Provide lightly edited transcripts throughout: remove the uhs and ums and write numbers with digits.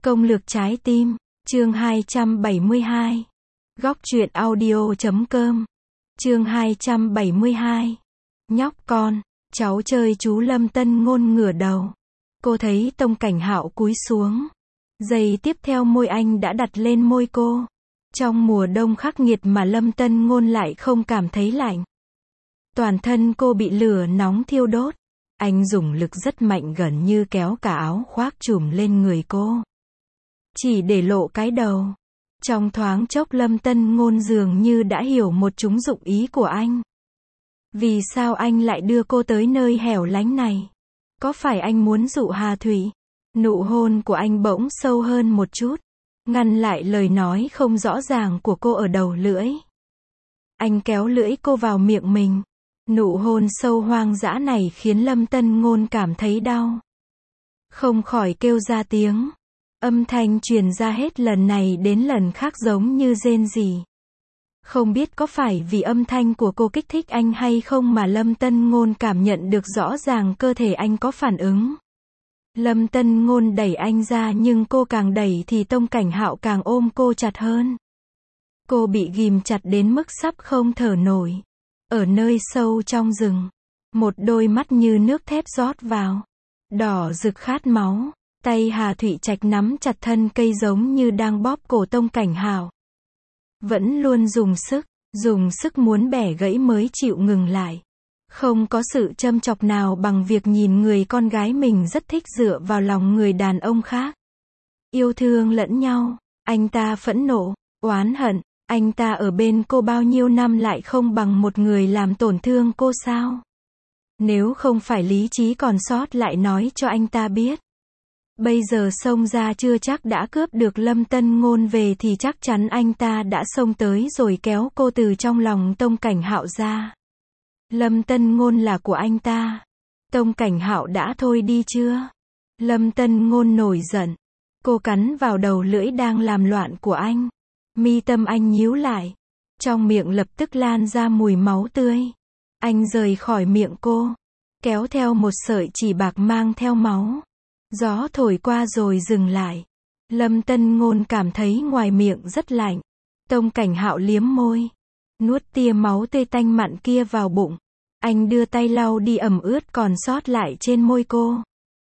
Công lược trái tim, chương 272. Góc truyện audio.com. Chương 272. Nhóc con, cháu chơi chú Lâm Tân Ngôn ngửa đầu. Cô thấy Tông Cảnh Hạo cúi xuống. Giây tiếp theo môi anh đã đặt lên môi cô. Trong mùa đông khắc nghiệt mà Lâm Tân Ngôn lại không cảm thấy lạnh. Toàn thân cô bị lửa nóng thiêu đốt. Anh dùng lực rất mạnh gần như kéo cả áo khoác trùm lên người cô. Chỉ để lộ cái đầu. Trong thoáng chốc Lâm Tân Ngôn dường như đã hiểu một chúng dụng ý của anh. Vì sao anh lại đưa cô tới nơi hẻo lánh này? Có phải anh muốn dụ Hà Thủy? Nụ hôn của anh bỗng sâu hơn một chút, ngăn lại lời nói không rõ ràng của cô ở đầu lưỡi. Anh kéo lưỡi cô vào miệng mình. Nụ hôn sâu hoang dã này khiến Lâm Tân Ngôn cảm thấy đau. Không khỏi kêu ra tiếng. Âm thanh truyền ra hết lần này đến lần khác giống như rên rỉ. Không biết có phải vì âm thanh của cô kích thích anh hay không mà Lâm Tân Ngôn cảm nhận được rõ ràng cơ thể anh có phản ứng. Lâm Tân Ngôn đẩy anh ra nhưng cô càng đẩy thì Tông Cảnh Hạo càng ôm cô chặt hơn. Cô bị ghìm chặt đến mức sắp không thở nổi. Ở nơi sâu trong rừng, một đôi mắt như nước thép rót vào, đỏ rực khát máu. Tay Hà Thụy Trạch nắm chặt thân cây giống như đang bóp cổ Tông Cảnh Hạo. Vẫn luôn dùng sức muốn bẻ gãy mới chịu ngừng lại. Không có sự châm chọc nào bằng việc nhìn người con gái mình rất thích dựa vào lòng người đàn ông khác. Yêu thương lẫn nhau, anh ta phẫn nộ, oán hận, anh ta ở bên cô bao nhiêu năm lại không bằng một người làm tổn thương cô sao? Nếu không phải lý trí còn sót lại nói cho anh ta biết. Bây giờ xông ra chưa chắc đã cướp được Lâm Tân Ngôn về thì chắc chắn anh ta đã xông tới rồi kéo cô từ trong lòng Tông Cảnh Hạo ra. Lâm Tân Ngôn là của anh ta. Tông Cảnh Hạo đã thôi đi chưa? Lâm Tân Ngôn nổi giận. Cô cắn vào đầu lưỡi đang làm loạn của anh. Mi tâm anh nhíu lại. Trong miệng lập tức lan ra mùi máu tươi. Anh rời khỏi miệng cô, kéo theo một sợi chỉ bạc mang theo máu. Gió thổi qua rồi dừng lại. Lâm Tân Ngôn cảm thấy ngoài miệng rất lạnh. Tông Cảnh Hạo liếm môi, nuốt tia máu tươi tanh mặn kia vào bụng. Anh đưa tay lau đi ẩm ướt còn sót lại trên môi cô.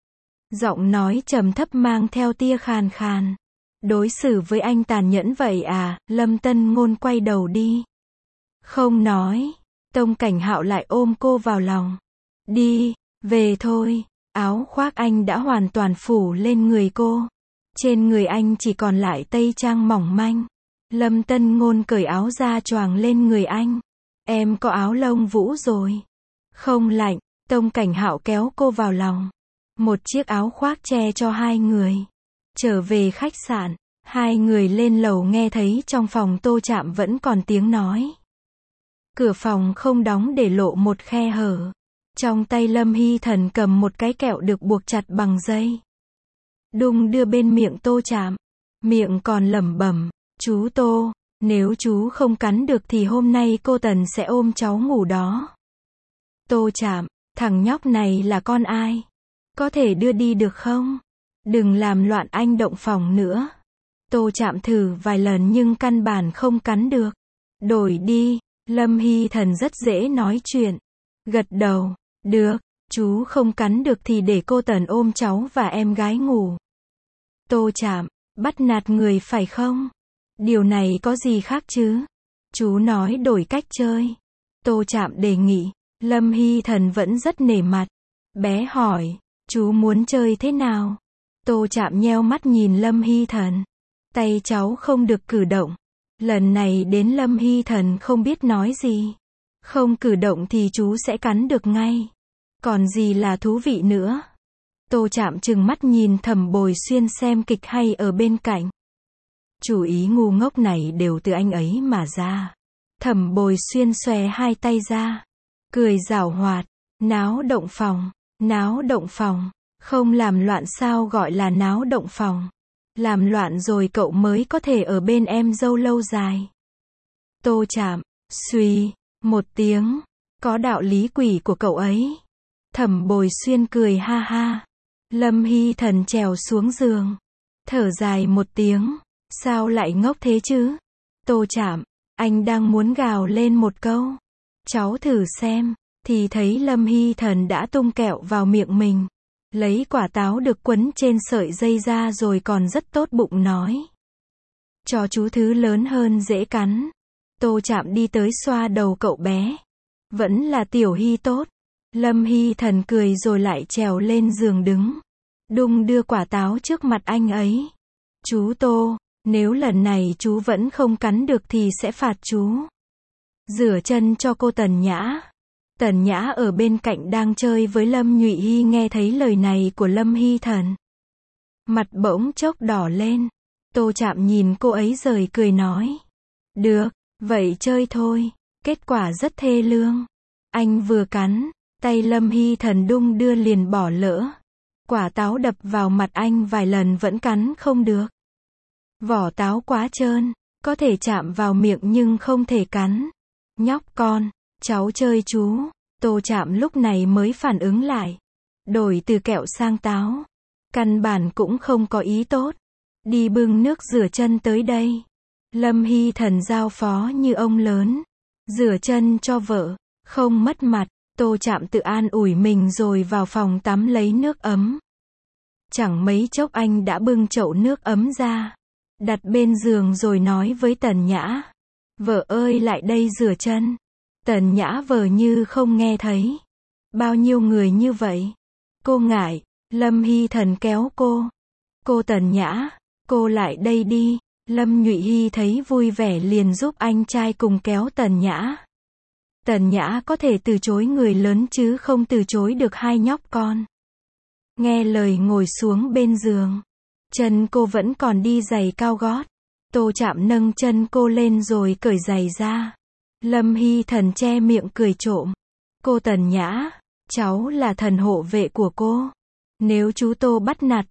Giọng nói trầm thấp mang theo tia khàn khàn. Đối xử với anh tàn nhẫn vậy à? Lâm Tân Ngôn quay đầu đi. Không nói. Tông Cảnh Hạo lại ôm cô vào lòng. Đi, về thôi. Áo khoác anh đã hoàn toàn phủ lên người cô. Trên người anh chỉ còn lại tây trang mỏng manh. Lâm Tân Ngôn cởi áo ra choàng lên người anh. Em có áo lông vũ rồi. Không lạnh. Tông Cảnh Hạo kéo cô vào lòng. Một chiếc áo khoác che cho hai người. Trở về khách sạn, hai người lên lầu nghe thấy trong phòng Tô Trạm vẫn còn tiếng nói. Cửa phòng không đóng để lộ một khe hở. Trong tay Lâm Hy Thần cầm một cái kẹo được buộc chặt bằng dây. Đung đưa bên miệng Tô Trạm. Miệng còn lẩm bẩm, chú Tô, nếu chú không cắn được thì hôm nay cô Tần sẽ ôm cháu ngủ đó. Tô Trạm, thằng nhóc này là con ai? Có thể đưa đi được không? Đừng làm loạn anh động phòng nữa. Tô Trạm thử vài lần nhưng căn bản không cắn được. Đổi đi. Lâm Hy Thần rất dễ nói chuyện. Gật đầu. Được, chú không cắn được thì để cô Tần ôm cháu và em gái ngủ. Tô Trạm, bắt nạt người phải không? Điều này có gì khác chứ? Chú nói đổi cách chơi. Tô Trạm đề nghị. Lâm Hy Thần vẫn rất nể mặt. Bé hỏi, chú muốn chơi thế nào? Tô Trạm nheo mắt nhìn Lâm Hy Thần. Tay cháu không được cử động. Lần này đến Lâm Hy Thần không biết nói gì. Không cử động thì chú sẽ cắn được ngay. Còn gì là thú vị nữa? Tô Trạm trừng mắt nhìn Thẩm Bồi Xuyên xem kịch hay ở bên cạnh. Chủ ý ngu ngốc này đều từ anh ấy mà ra. Thẩm Bồi Xuyên xòe hai tay ra, cười giảo hoạt. Náo động phòng. Náo động phòng. Không làm loạn sao gọi là náo động phòng? Làm loạn rồi cậu mới có thể ở bên em dâu lâu dài. Tô Trạm, suy, một tiếng. Có đạo lý quỷ của cậu ấy. Thẩm Bồi Xuyên cười ha ha. Lâm Hy Thần trèo xuống giường. thở dài một tiếng, sao lại ngốc thế chứ? Tô Trạm, anh đang muốn gào lên một câu. Cháu thử xem, thì thấy Lâm Hy Thần đã tung kẹo vào miệng mình. Lấy quả táo được quấn trên sợi dây ra rồi còn rất tốt bụng nói. Cho chú thứ lớn hơn dễ cắn. Tô Trạm đi tới xoa đầu cậu bé. Vẫn là Tiểu Hy tốt. Lâm Hy Thần cười rồi lại trèo lên giường đứng. Đung đưa quả táo trước mặt anh ấy. Chú Tô, nếu lần này chú vẫn không cắn được thì sẽ phạt chú. Rửa chân cho cô Tần Nhã. Tần Nhã ở bên cạnh đang chơi với Lâm Nhụy Hy nghe thấy lời này của Lâm Hy Thần. Mặt bỗng chốc đỏ lên. Tô Trạm nhìn cô ấy rồi cười nói. Được, vậy chơi thôi. Kết quả rất thê lương. Anh vừa cắn, tay Lâm Hy Thần đung đưa liền bỏ lỡ. Quả táo đập vào mặt anh vài lần vẫn cắn không được. Vỏ táo quá trơn, có thể chạm vào miệng nhưng không thể cắn. Nhóc con, cháu chơi chú. Tô Trạm lúc này mới phản ứng lại. Đổi từ kẹo sang táo. Căn bản cũng không có ý tốt. Đi bưng nước rửa chân tới đây. Lâm Hy Thần giao phó như ông lớn. Rửa chân cho vợ, không mất mặt. Tô Trạm tự an ủi mình rồi vào phòng tắm lấy nước ấm. Chẳng mấy chốc anh đã bưng chậu nước ấm ra. Đặt bên giường rồi nói với Tần Nhã. Vợ ơi lại đây rửa chân. Tần Nhã vờ như không nghe thấy. Bao nhiêu người như vậy? Cô ngại. Lâm Hy Thần kéo cô. Cô Tần Nhã, cô lại đây đi. Lâm Nhụy Hy thấy vui vẻ liền giúp anh trai cùng kéo Tần Nhã. Tần Nhã có thể từ chối người lớn chứ không từ chối được hai nhóc con. Nghe lời ngồi xuống bên giường. Chân cô vẫn còn đi giày cao gót. Tô Trạm nâng chân cô lên rồi cởi giày ra. Lâm Hy Thần che miệng cười trộm. Cô Tần Nhã, cháu là thần hộ vệ của cô. Nếu chú Tô bắt nạt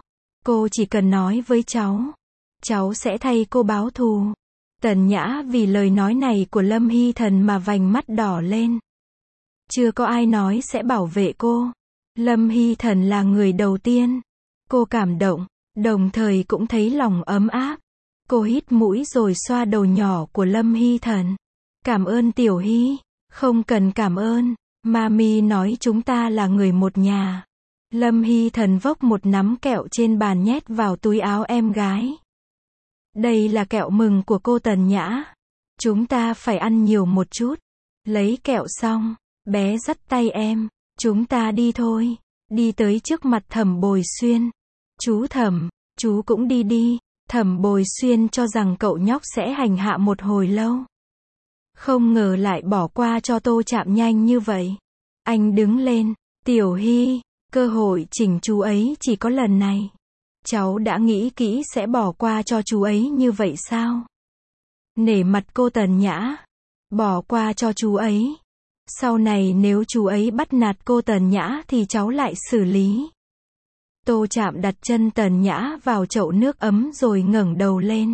cô chỉ cần nói với cháu sẽ thay cô báo thù. Tần Nhã vì lời nói này của Lâm Hy Thần mà vành mắt đỏ lên. Chưa có ai nói sẽ bảo vệ cô. Lâm Hy Thần là người đầu tiên. Cô cảm động, đồng thời cũng thấy lòng ấm áp. Cô hít mũi rồi xoa đầu nhỏ của Lâm Hy Thần. Cảm ơn Tiểu Hy. Không cần cảm ơn. Mami nói chúng ta là người một nhà. Lâm Hy Thần vốc một nắm kẹo trên bàn nhét vào túi áo em gái. Đây là kẹo mừng của cô Tần Nhã. Chúng ta phải ăn nhiều một chút. Lấy kẹo xong, bé dắt tay em. Chúng ta đi thôi. Đi tới trước mặt Thẩm Bồi Xuyên. Chú Thẩm, chú cũng đi đi. Thẩm Bồi Xuyên cho rằng cậu nhóc sẽ hành hạ một hồi lâu. Không ngờ lại bỏ qua cho Tô Trạm nhanh như vậy. Anh đứng lên. Tiểu Hy, cơ hội chỉnh chú ấy chỉ có lần này. Cháu đã nghĩ kỹ sẽ bỏ qua cho chú ấy như vậy sao? Nể mặt cô Tần Nhã. Bỏ qua cho chú ấy. Sau này nếu chú ấy bắt nạt cô Tần Nhã thì cháu lại xử lý. Tô Trạm đặt chân Tần Nhã vào chậu nước ấm rồi ngẩng đầu lên.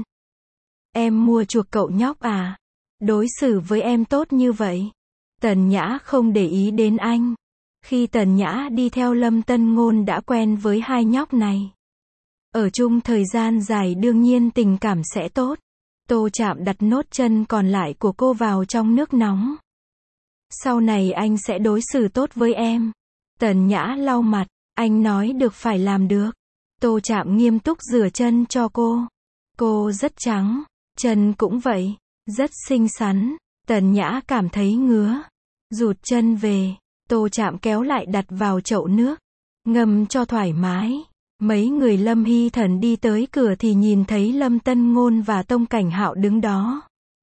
Em mua chuộc cậu nhóc à? Đối xử với em tốt như vậy. Tần Nhã không để ý đến anh. Khi Tần Nhã đi theo Lâm Tân Ngôn đã quen với hai nhóc này. Ở chung thời gian dài đương nhiên tình cảm sẽ tốt. Tô Trạm đặt nốt chân còn lại của cô vào trong nước nóng. Sau này anh sẽ đối xử tốt với em. Tần Nhã lau mặt. Anh nói được phải làm được. Tô Trạm nghiêm túc rửa chân cho cô. Cô rất trắng. Chân cũng vậy. Rất xinh xắn. Tần Nhã cảm thấy ngứa. Rụt chân về. Tô Trạm kéo lại đặt vào chậu nước. Ngâm cho thoải mái. Mấy người Lâm Hy Thần đi tới cửa thì nhìn thấy Lâm Tân Ngôn và Tông Cảnh Hạo đứng đó.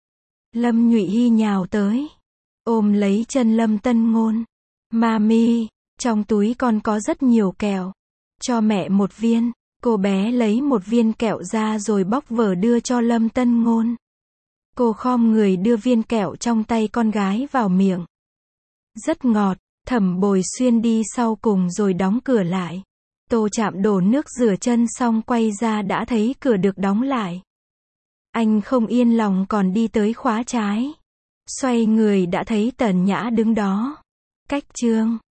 Lâm Nhụy Hy nhào tới. Ôm lấy chân Lâm Tân Ngôn. Mami, trong túi con có rất nhiều kẹo. Cho mẹ một viên. Cô bé lấy một viên kẹo ra rồi bóc vở đưa cho Lâm Tân Ngôn. Cô khom người đưa viên kẹo trong tay con gái vào miệng. Rất ngọt. Thẩm Bồi Xuyên đi sau cùng rồi đóng cửa lại. Tô Trạm đổ nước rửa chân xong quay ra đã thấy cửa được đóng lại. Anh không yên lòng còn đi tới khóa trái. Xoay người đã thấy Tần Nhã đứng đó. Cách chương